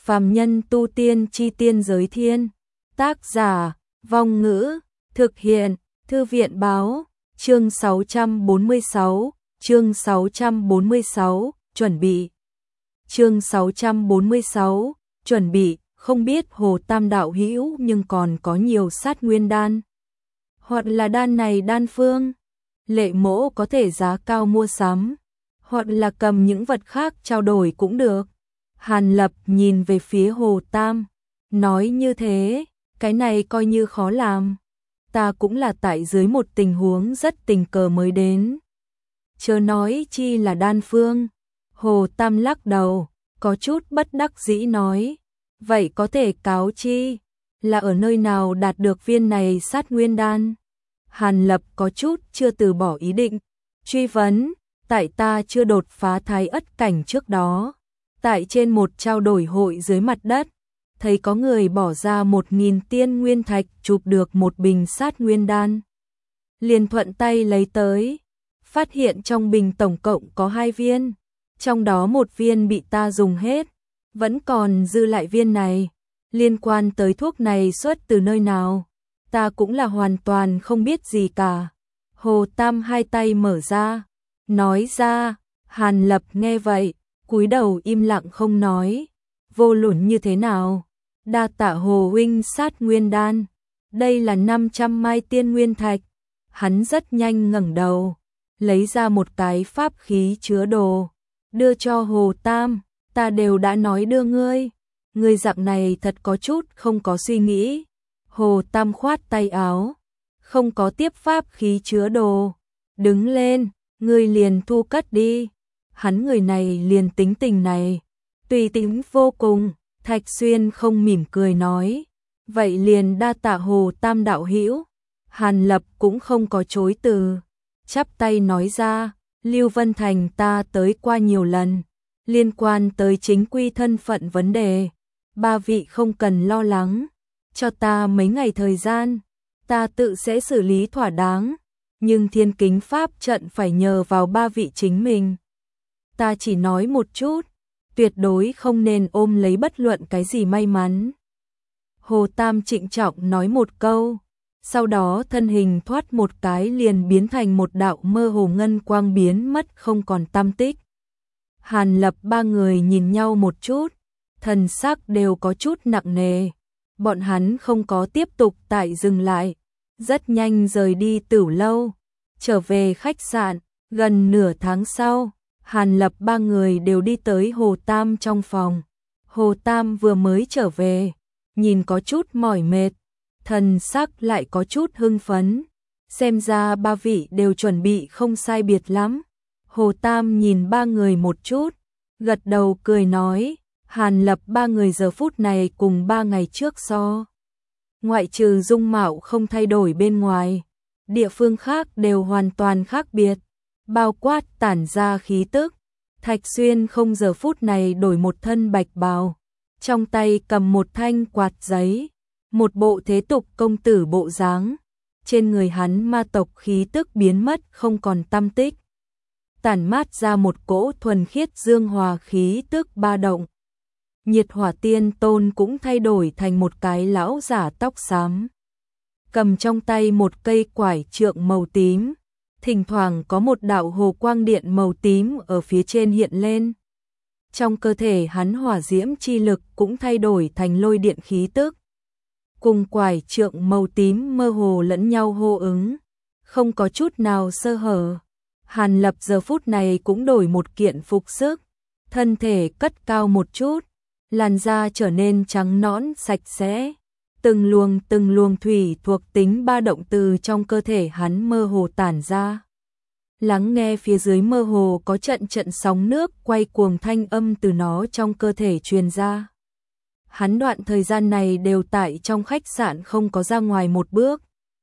Phàm nhân tu tiên chi tiên giới thiên. Tác giả, Vong Ngữ, thực hiện, Thư viện báo, chương 646, chương 646, chuẩn bị. Chương 646, chuẩn bị, không biết Hồ Tam đạo hữu nhưng còn có nhiều sát nguyên đan. Hoặc là đan này đan phương, Lệ Mỗ có thể giá cao mua sắm, hoặc là cầm những vật khác trao đổi cũng được. Hàn Lập nhìn về phía Hồ Tam, nói như thế, cái này coi như khó làm. Ta cũng là tại dưới một tình huống rất tình cờ mới đến. Chớ nói chi là đan phương. Hồ Tam lắc đầu, có chút bất đắc dĩ nói. Vậy có thể cáo chi, là ở nơi nào đạt được viên này sát nguyên đan? Hàn Lập có chút chưa từ bỏ ý định. Truy vấn, tại ta chưa đột phá thái ất cảnh trước đó. Tại trên một trao đổi hội dưới mặt đất, thấy có người bỏ ra 1000 tiên nguyên thạch chụp được một bình sát nguyên đan. Liền thuận tay lấy tới, phát hiện trong bình tổng cộng có 2 viên, trong đó một viên bị ta dùng hết, vẫn còn dư lại viên này. Liên quan tới thuốc này xuất từ nơi nào, ta cũng là hoàn toàn không biết gì cả. Hồ Tam hai tay mở ra, nói ra. Hàn Lập nghe vậy, cúi đầu im lặng không nói. Vô luận như thế nào, đa tạ Hồ huynh sát nguyên đan, đây là 500 mai tiên nguyên thạch. Hắn rất nhanh ngẩng đầu, lấy ra một cái pháp khí chứa đồ, đưa cho Hồ Tam. Ta đều đã nói đưa ngươi, ngươi dạng này thật có chút không có suy nghĩ. Hồ Tam khoát tay áo, không có tiếp pháp khí chứa đồ, đứng lên, ngươi liền thu cất đi. Hắn người này liền tính tình này, tùy tính vô cùng. Thạch Xuyên không mỉm cười nói, vậy liền đa tạ Hồ Tam đạo hữu. Hàn Lập cũng không có chối từ, chắp tay nói ra, Lưu Vân Thành ta tới qua nhiều lần, liên quan tới chính quy thân phận vấn đề, ba vị không cần lo lắng, cho ta mấy ngày thời gian, ta tự sẽ xử lý thỏa đáng, nhưng Thiên Kính pháp trận phải nhờ vào ba vị chính mình. Ta chỉ nói một chút, tuyệt đối không nên ôm lấy bất luận cái gì may mắn. Hồ Tam trịnh trọng nói một câu, sau đó thân hình thoát một cái liền biến thành một đạo mơ hồ ngân quang biến mất không còn tăm tích. Hàn Lập ba người nhìn nhau một chút, thần sắc đều có chút nặng nề. Bọn hắn không có tiếp tục tại dừng lại, rất nhanh rời đi Tửu lâu, trở về khách sạn. Gần nửa tháng sau, Hàn Lập ba người đều đi tới Hồ Tam trong phòng. Hồ Tam vừa mới trở về, nhìn có chút mỏi mệt, thần sắc lại có chút hưng phấn. Xem ra ba vị đều chuẩn bị không sai biệt lắm. Hồ Tam nhìn ba người một chút, gật đầu cười nói, Hàn Lập ba người giờ phút này cùng 3 ngày trước so. Ngoại trừ dung mạo không thay đổi bên ngoài, địa phương khác đều hoàn toàn khác biệt, bao quát tản ra khí tức. Thạch Xuyên không giờ phút này đổi một thân bạch bào, trong tay cầm một thanh quạt giấy, một bộ thế tục công tử bộ dáng. Trên người hắn ma tộc khí tức biến mất không còn tăm tích, tản mát ra một cỗ thuần khiết dương hòa khí tức ba động. Nhiệt Hỏa Tiên Tôn cũng thay đổi thành một cái lão giả tóc xám, cầm trong tay một cây quải trượng màu tím, thỉnh thoảng có một đạo hồ quang điện màu tím ở phía trên hiện lên. Trong cơ thể hắn hỏa diễm chi lực cũng thay đổi thành lôi điện khí tức, cùng quải trượng màu tím mơ hồ lẫn nhau hô ứng, không có chút nào sơ hở. Hàn Lập giờ phút này cũng đổi một kiện phục sức, thân thể cất cao một chút, làn da trở nên trắng nõn sạch sẽ, từng luồng thủy thuộc tính ba động từ trong cơ thể hắn mơ hồ tản ra. Lắng nghe phía dưới mơ hồ có trận trận sóng nước quay cuồng thanh âm từ nó trong cơ thể truyền ra. Hắn đoạn thời gian này đều tại trong khách sạn không có ra ngoài một bước.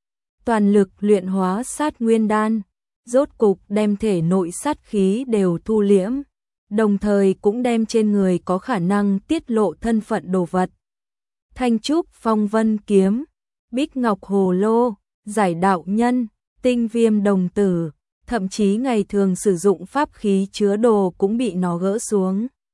Toàn lực luyện hóa sát nguyên đan, rốt cục đem thể nội sát khí đều thu liễm, đồng thời cũng đem trên người có khả năng tiết lộ thân phận đồ vật. Thanh trúc phong vân kiếm, bích ngọc hồ lô, giải đạo nhân, tinh viêm đồng tử, thậm chí ngày thường sử dụng pháp khí chứa đồ cũng bị nó gỡ xuống.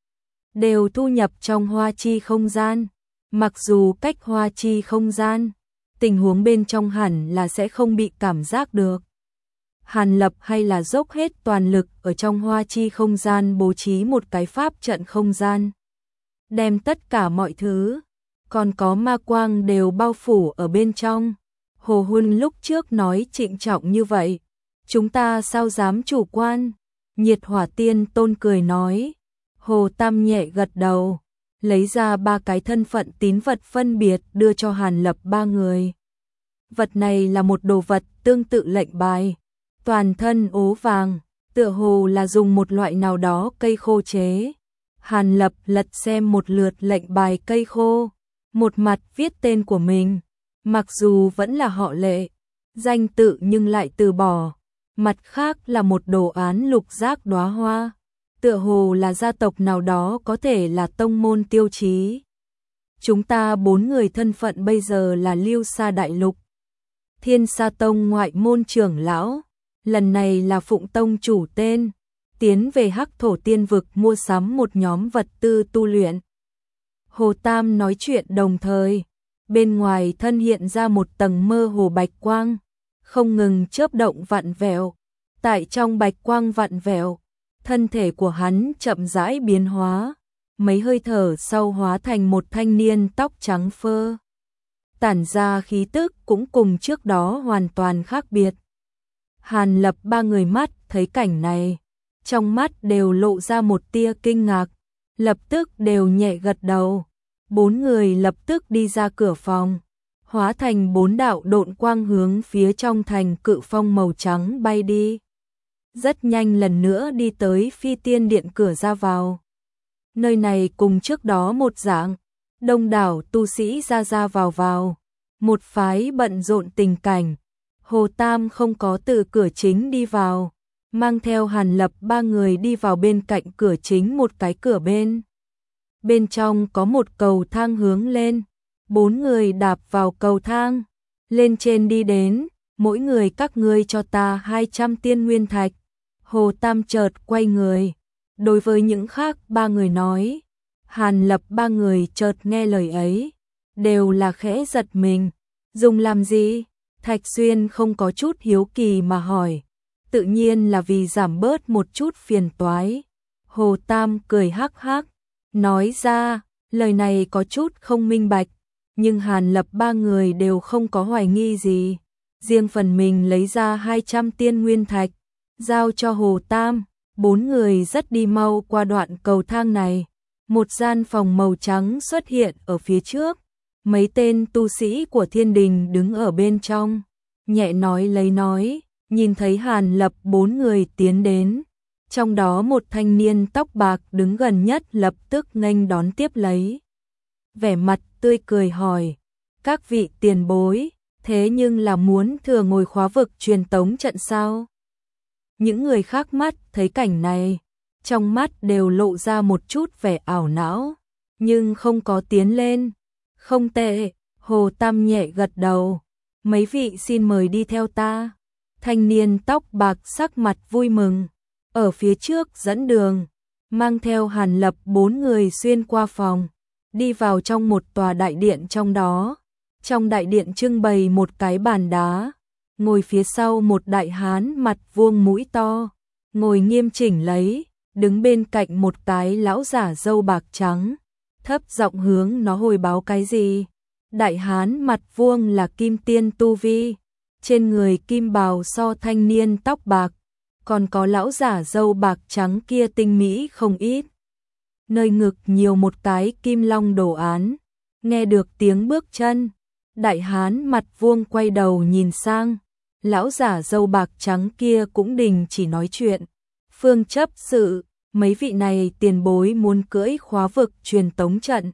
đều thu nhập trong hoa chi không gian. Mặc dù cách hoa chi không gian, tình huống bên trong hẳn là sẽ không bị cảm giác được. Hàn Lập hay là dốc hết toàn lực ở trong hoa chi không gian bố trí một cái pháp trận không gian. Đem tất cả mọi thứ, còn có ma quang đều bao phủ ở bên trong. Hồ Huân lúc trước nói trịnh trọng như vậy, chúng ta sao dám chủ quan. Nhiệt Hỏa Tiên Tôn cười nói. Hồ Tam nhẹ gật đầu, lấy ra 3 cái thân phận tín vật phân biệt đưa cho Hàn Lập 3 người. Vật này là một đồ vật tương tự lệnh bài, toàn thân ố vàng, tựa hồ là dùng một loại nào đó cây khô chế. Hàn Lập lật xem một lượt lệnh bài cây khô, một mặt viết tên của mình, mặc dù vẫn là họ Lệ, danh tự nhưng lại từ bỏ. Mặt khác là một đồ án lục giác đóa hoa, tựa hồ là gia tộc nào đó, có thể là tông môn tiêu chí. Chúng ta 4 người thân phận bây giờ là Lưu Sa Đại Lục, Thiên Sa Tông ngoại môn trưởng lão, lần này là Phụng Tông chủ tên, tiến về Hắc Thổ Tiên Vực mua sắm một nhóm vật tư tu luyện. Hồ Tam nói chuyện đồng thời, bên ngoài thân hiện ra một tầng mơ hồ bạch quang, không ngừng chớp động vặn vẹo. Tại trong bạch quang vặn vẹo, thân thể của hắn chậm rãi biến hóa, mấy hơi thở sau hóa thành một thanh niên tóc trắng phơ. Tản ra khí tức cũng cùng trước đó hoàn toàn khác biệt. Hàn Lập 3 người mắt thấy cảnh này, trong mắt đều lộ ra một tia kinh ngạc, lập tức đều nhẹ gật đầu. 4 người lập tức đi ra cửa phòng, hóa thành 4 đạo độn quang hướng phía trong thành cự phong màu trắng bay đi. Rất nhanh lần nữa đi tới Phi Tiên Điện cửa ra vào. Nơi này cùng trước đó một dạng, đông đảo tu sĩ ra vào, một phái bận rộn tình cảnh. Hồ Tam không có từ cửa chính đi vào, mang theo Hàn Lập 3 người đi vào bên cạnh cửa chính một cái cửa bên. Bên trong có một cầu thang hướng lên, 4 người đạp vào cầu thang, lên trên đi đến, mỗi người các ngươi cho ta 200 tiên nguyên thạch. Hồ Tam chợt quay người, đối với những khác 3 người nói. Hàn Lập 3 người chợt nghe lời ấy, đều là khẽ giật mình. Dùng làm gì? Thạch Xuyên không có chút hiếu kỳ mà hỏi. Tự nhiên là vì giảm bớt một chút phiền toái. Hồ Tam cười hắc hắc, nói ra, lời này có chút không minh bạch, nhưng Hàn Lập 3 người đều không có hoài nghi gì. Riêng phần mình lấy ra 200 tiên nguyên thạch, giao cho Hồ Tam. 4 người rất đi mau qua đoạn cầu thang này. Một gian phòng màu trắng xuất hiện ở phía trước. Mấy tên tu sĩ của Thiên Đình đứng ở bên trong, nhẹ nói lấy nói, nhìn thấy Hàn Lập 4 người tiến đến. Trong đó một thanh niên tóc bạc đứng gần nhất lập tức nghênh đón tiếp lấy. Vẻ mặt tươi cười hỏi, các vị tiền bối, thế nhưng là muốn thừa ngồi khóa vực truyền tống trận sao? Những người khác mắt thấy cảnh này, trong mắt đều lộ ra một chút vẻ ảo não, nhưng không có tiến lên. Không tệ, Hồ Tam nhẹ gật đầu, mấy vị xin mời đi theo ta. Thanh niên tóc bạc sắc mặt vui mừng, ở phía trước dẫn đường, mang theo Hàn Lập 4 người xuyên qua phòng, đi vào trong một tòa đại điện trong đó. Trong đại điện trưng bày một cái bàn đá, ngồi phía sau một đại hán mặt vuông mũi to, ngồi nghiêm chỉnh lấy, đứng bên cạnh một cái lão giả râu bạc trắng, thấp giọng hướng nó hồi báo cái gì. Đại hán mặt vuông là kim tiên tu vi, trên người kim bào so thanh niên tóc bạc, còn có lão giả râu bạc trắng kia tinh mỹ không ít. Nơi ngực nhiều một cái kim long đồ án. Nghe được tiếng bước chân, đại hán mặt vuông quay đầu nhìn sang, lão giả râu bạc trắng kia cũng đình chỉ nói chuyện. Phương chấp sự, mấy vị này tiền bối muốn cưỡi khóa vực truyền tống trận.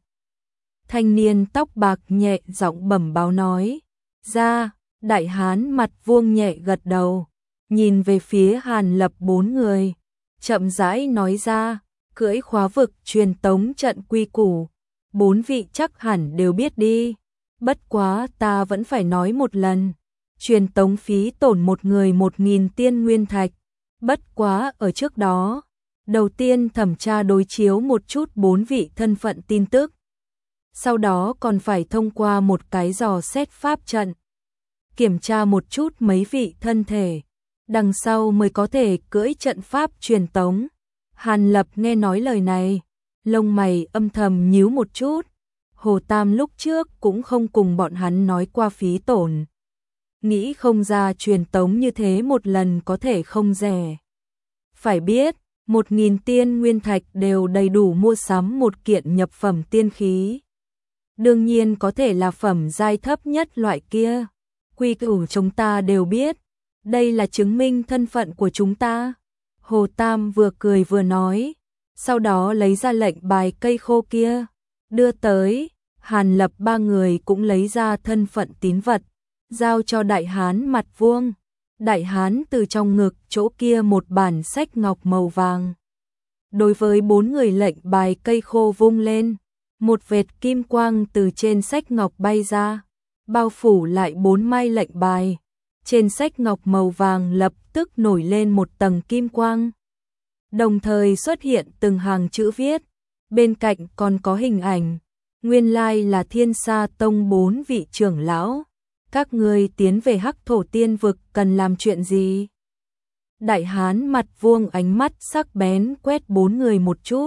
Thanh niên tóc bạc nhẹ giọng bẩm báo nói. Ra, đại hán mặt vuông nhẹ gật đầu, nhìn về phía Hàn Lập 4 người, chậm rãi nói ra, cưỡi khóa vực truyền tống trận quy củ, 4 vị chắc hẳn đều biết đi. Bất quá ta vẫn phải nói một lần, truyền tống phí tổn một người 1.000 tiên nguyên thạch. Bất quá ở trước đó, Đầu tiên thẩm tra đối chiếu một chút 4 vị thân phận tin tức. Sau đó còn phải thông qua một cái dò xét pháp trận. Kiểm tra một chút mấy vị thân thể. Đằng sau mới có thể cưỡi trận pháp truyền tống. Hàn Lập nghe nói lời này, lông mày âm thầm nhíu một chút. Hồ Tam lúc trước cũng không cùng bọn hắn nói qua phí tổn. Nghĩ không ra truyền tống như thế một lần có thể không rẻ. Phải biết, 1.000 tiên nguyên thạch đều đầy đủ mua sắm một kiện nhập phẩm tiên khí. Đương nhiên có thể là phẩm giai thấp nhất loại kia. Quy củ chúng ta đều biết. Đây là chứng minh thân phận của chúng ta. Hồ Tam vừa cười vừa nói. Sau đó lấy ra lệnh bài cây khô kia. Đưa tới. Hàn Lập ba người cũng lấy ra thân phận tín vật. Giao cho đại hán mặt vuông. Đại hán từ trong ngực chỗ kia một bản sách ngọc màu vàng. Đối với 4 người lệnh bài cây khô vung lên. Một vệt kim quang từ trên sách ngọc bay ra. Bao phủ lại 4 mai lệnh bài. Trên sách ngọc màu vàng lập tức nổi lên một tầng kim quang. Đồng thời xuất hiện từng hàng chữ viết. Bên cạnh còn có hình ảnh. Nguyên lai là Thiên Sa Tông 4 vị trưởng lão. Các ngươi tiến về Hắc Thổ Tiên Vực cần làm chuyện gì? Đại hán mặt vuông ánh mắt sắc bén quét 4 người một chút.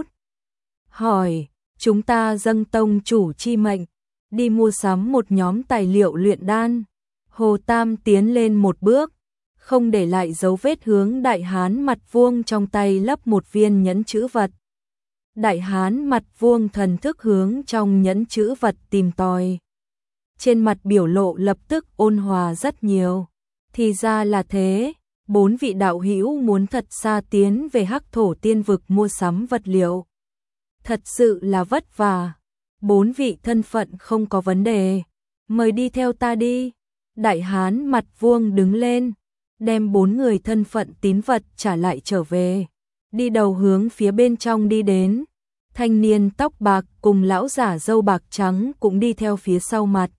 Hỏi, chúng ta dâng tông chủ chi mệnh, đi mua sắm một nhóm tài liệu luyện đan. Hồ Tam tiến lên một bước, không để lại dấu vết hướng đại hán mặt vuông trong tay lấp một viên nhẫn chữ vật. Đại hán mặt vuông thần thức hướng trong nhẫn chữ vật tìm tòi. Trên mặt biểu lộ lập tức ôn hòa rất nhiều. Thì ra là thế, 4 vị đạo hữu muốn thật xa tiến về Hắc Thổ Tiên Vực mua sắm vật liệu. Thật sự là vất vả. 4 vị thân phận không có vấn đề. Mời đi theo ta đi. Đại hán mặt vuông đứng lên, đem 4 người thân phận tín vật trả lại trở về. Đi đầu hướng phía bên trong đi đến. Thanh niên tóc bạc cùng lão giả râu bạc trắng cũng đi theo phía sau mặt.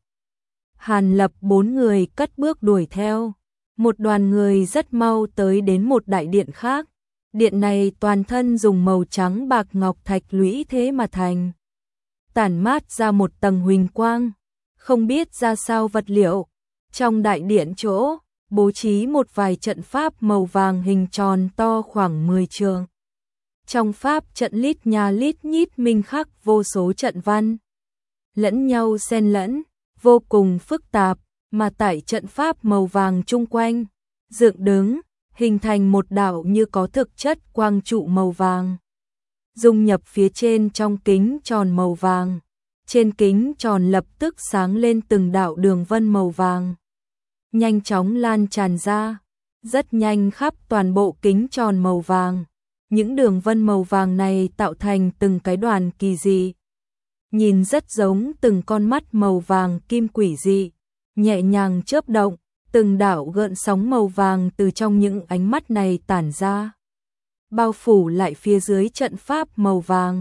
Hàn Lập 4 người cất bước đuổi theo. Một đoàn người rất mau tới đến một đại điện khác. Điện này toàn thân dùng màu trắng bạc ngọc thạch lũy thế mà thành. Tản mát ra một tầng huỳnh quang. Không biết ra sao vật liệu. Trong đại điện chỗ, bố trí một vài trận pháp màu vàng hình tròn to khoảng 10 trượng. Trong pháp trận lít nhà lít nhít minh khắc vô số trận văn. Lẫn nhau xen lẫn, vô cùng phức tạp, mà tại trận pháp màu vàng chung quanh, dựng đứng, hình thành một đạo như có thực chất quang trụ màu vàng. Dung nhập phía trên trong kính tròn màu vàng. Trên kính tròn lập tức sáng lên từng đạo đường vân màu vàng. Nhanh chóng lan tràn ra, rất nhanh khắp toàn bộ kính tròn màu vàng. Những đường vân màu vàng này tạo thành từng cái đoàn kỳ dị. Nhìn rất giống từng con mắt màu vàng kim quỷ dị, nhẹ nhàng chớp động, từng đạo gợn sóng màu vàng từ trong những ánh mắt này tản ra. Bao phủ lại phía dưới trận pháp màu vàng.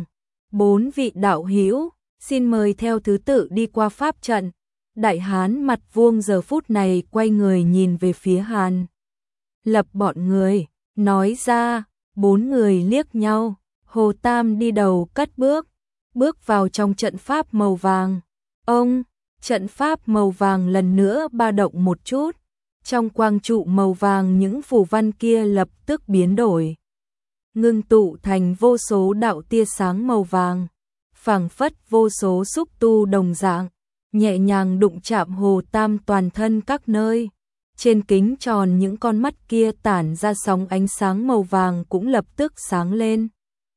4 vị đạo hữu, xin mời theo thứ tự đi qua pháp trận. Đại hán mặt vuông giờ phút này quay người nhìn về phía Hàn Lập bọn người, nói ra. 4 người liếc nhau. Hồ Tam đi đầu cất bước, bước vào trong trận pháp màu vàng. Ông, trận pháp màu vàng lần nữa ba động một chút. Trong quang trụ màu vàng những phù văn kia lập tức biến đổi. Ngưng tụ thành vô số đạo tia sáng màu vàng. Phảng phất vô số xúc tu đồng dạng. Nhẹ nhàng đụng chạm Hồ Tam toàn thân các nơi. Trên kính tròn những con mắt kia tản ra sóng ánh sáng màu vàng cũng lập tức sáng lên.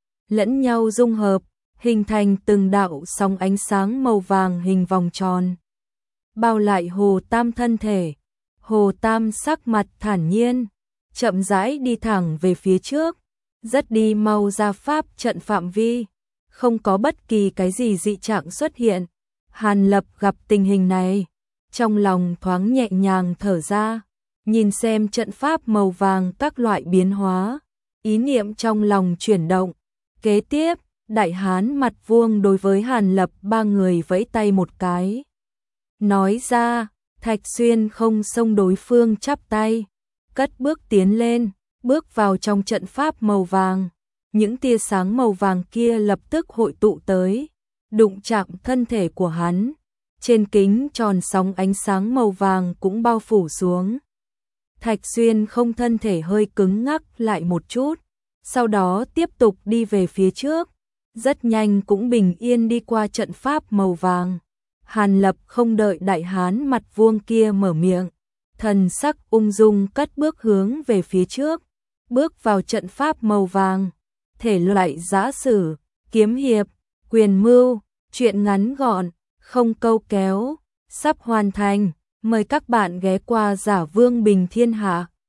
Lẫn nhau dung hợp, hình thành từng đạo sóng ánh sáng màu vàng hình vòng tròn. Bao lại Hồ Tam thân thể. Hồ Tam sắc mặt thản nhiên, chậm rãi đi thẳng về phía trước, rất đi mau ra pháp trận phạm vi, không có bất kỳ cái gì dị trạng xuất hiện. Hàn Lập gặp tình hình này, trong lòng thoáng nhẹ nhàng thở ra, nhìn xem trận pháp màu vàng các loại biến hóa, ý niệm trong lòng chuyển động. Kế tiếp, đại hán mặt vuông đối với Hàn Lập ba người vẫy tay một cái. Nói ra, Thạch Xuyên không xông đối phương chắp tay, cất bước tiến lên, bước vào trong trận pháp màu vàng. những tia sáng màu vàng kia lập tức hội tụ tới, đụng chạm thân thể của hắn. Trên kính tròn sóng ánh sáng màu vàng cũng bao phủ xuống. Thạch Xuyên không thân thể hơi cứng ngắc lại một chút, sau đó tiếp tục đi về phía trước, rất nhanh cũng bình yên đi qua trận pháp màu vàng. Hàn Lập không đợi đại hán mặt vuông kia mở miệng, thần sắc ung dung cất bước hướng về phía trước, bước vào trận pháp màu vàng. Thể loại giã sử, kiếm hiệp, quyền mưu, truyện ngắn gọn, không câu kéo, sắp hoàn thành. Mời các bạn ghé qua Giả Vương Bình Thiên Hạ.